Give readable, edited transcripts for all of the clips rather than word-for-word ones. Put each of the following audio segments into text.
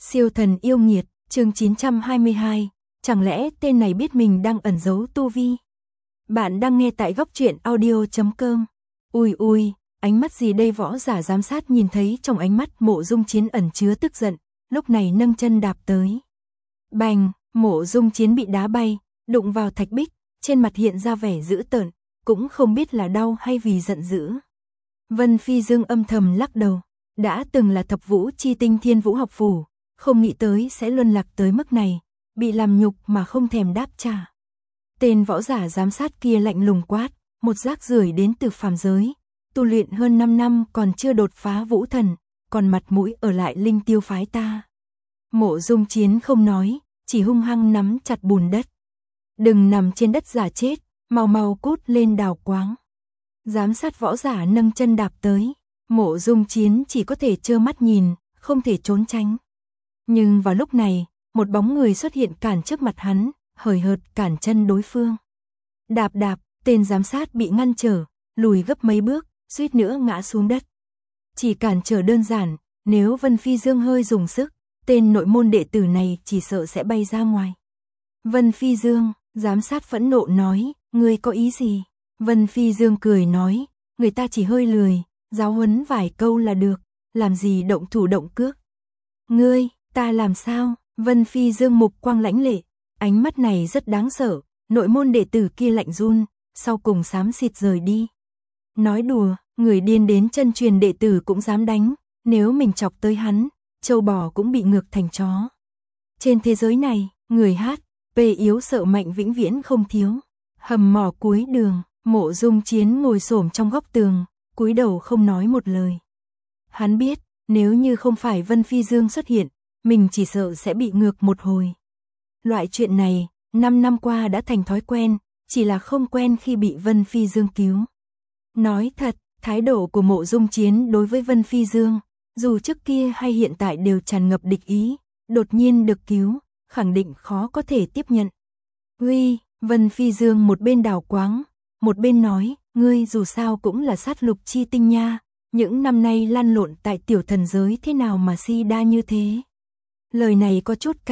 Siêu thần yêu nghiệt, chương 922, chẳng lẽ tên này biết mình đang ẩn giấu tu vi? Bạn đang nghe tại góc truyện audio.com. Ui, ánh mắt gì đây? Võ giả giám sát nhìn thấy trong ánh mắt Mộ Dung Chiến ẩn chứa tức giận, lúc này nâng chân đạp tới. Bành, Mộ Dung Chiến bị đá bay, đụng vào thạch bích, trên mặt hiện ra vẻ dữ tợn, cũng không biết là đau hay vì giận dữ. Vân Phi Dương âm thầm lắc đầu, đã từng là thập vũ chi tinh Thiên Vũ học phủ, không nghĩ tới sẽ luân lạc tới mức này, bị làm nhục mà không thèm đáp trả. Tên võ giả giám sát kia lạnh lùng quát, một rác rưởi đến từ phàm giới, tu luyện hơn 5 năm còn chưa đột phá vũ thần, còn mặt mũi ở lại Linh Tiêu phái ta. Mộ Dung Chiến không nói, chỉ hung hăng nắm chặt bùn đất. Đừng nằm trên đất giả chết, mau cút lên đào quáng. Giám sát võ giả nâng chân đạp tới, Mộ Dung Chiến chỉ có thể trơ mắt nhìn, không thể trốn tránh. Nhưng vào lúc này, một bóng người xuất hiện cản trước mặt hắn, hời hợt cản chân đối phương. Đạp, tên giám sát bị ngăn trở, lùi gấp mấy bước, suýt nữa ngã xuống đất. Chỉ cản trở đơn giản, nếu Vân Phi Dương hơi dùng sức, tên nội môn đệ tử này chỉ sợ sẽ bay ra ngoài. Vân Phi Dương, giám sát phẫn nộ nói, ngươi có ý gì? Vân Phi Dương cười nói, người ta chỉ hơi lười, giáo huấn vài câu là được, làm gì động thủ động cước. Ngươi, ta làm sao? Vân Phi Dương mục quang lãnh lệ, ánh mắt này rất đáng sợ, nội môn đệ tử kia lạnh run, sau cùng xám xịt rời đi. Nói đùa, người điên đến chân truyền đệ tử cũng dám đánh, nếu mình chọc tới hắn, châu bò cũng bị ngược thành chó. Trên thế giới này, người hát, yếu sợ mạnh vĩnh viễn không thiếu. Hầm mỏ cuối đường, Mộ Dung Chiến ngồi xổm trong góc tường, cúi đầu không nói một lời. Hắn biết, nếu như không phải Vân Phi Dương xuất hiện, mình chỉ sợ sẽ bị ngược một hồi. Loại chuyện này, 5 năm qua đã thành thói quen, chỉ là không quen khi bị Vân Phi Dương cứu. Nói thật, thái độ của Mộ Dung Chiến đối với Vân Phi Dương, dù trước kia hay hiện tại đều tràn ngập địch ý, đột nhiên được cứu, khẳng định khó có thể tiếp nhận. Uy, Vân Phi Dương một bên đào quáng, một bên nói, ngươi dù sao cũng là sát lục chi tinh nha, những năm nay lăn lộn tại tiểu thần giới thế nào mà si đa như thế. Lời này có chút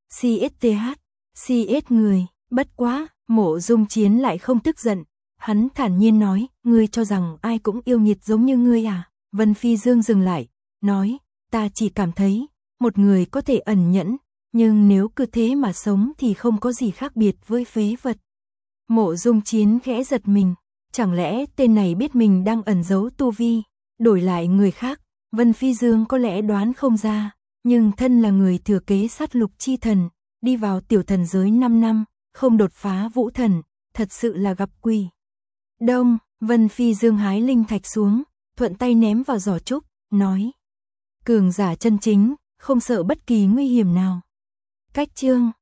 CST người, bất quá, Mộ Dung Chiến lại không tức giận, hắn thản nhiên nói, ngươi cho rằng ai cũng yêu nghiệt giống như ngươi à? Vân Phi Dương dừng lại, nói, ta chỉ cảm thấy, một người có thể ẩn nhẫn, nhưng nếu cứ thế mà sống thì không có gì khác biệt với phế vật. Mộ Dung Chiến khẽ giật mình, chẳng lẽ tên này biết mình đang ẩn giấu tu vi, đổi lại người khác, Vân Phi Dương có lẽ đoán không ra, nhưng thân là người thừa kế sát lục chi thần, đi vào tiểu thần giới 5 năm, không đột phá vũ thần, thật sự là gặp quỷ. Đông, Vân Phi Dương hái linh thạch xuống, thuận tay ném vào giỏ trúc, nói. Cường giả chân chính, không sợ bất kỳ nguy hiểm nào. Cách chương